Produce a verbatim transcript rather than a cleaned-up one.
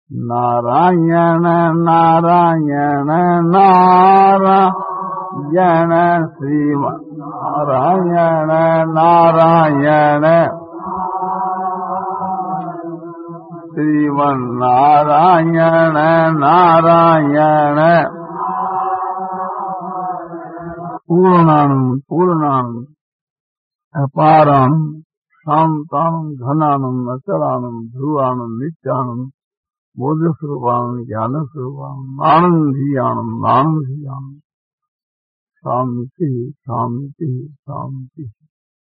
नारायण नारायण नारायण श्रीमन नारायण नारायण श्रीमन नारायण नारायण पूर्णानंद पूर्णानंद अपारानंद शांतानंद घनानंद अचलानंद ध्रुवानंद नित्यानंद बोध स्वरूपानंद ज्ञान स्वरूपानंद आनंद ही आनंद आनंद ही आनंद शांति शांति शांति।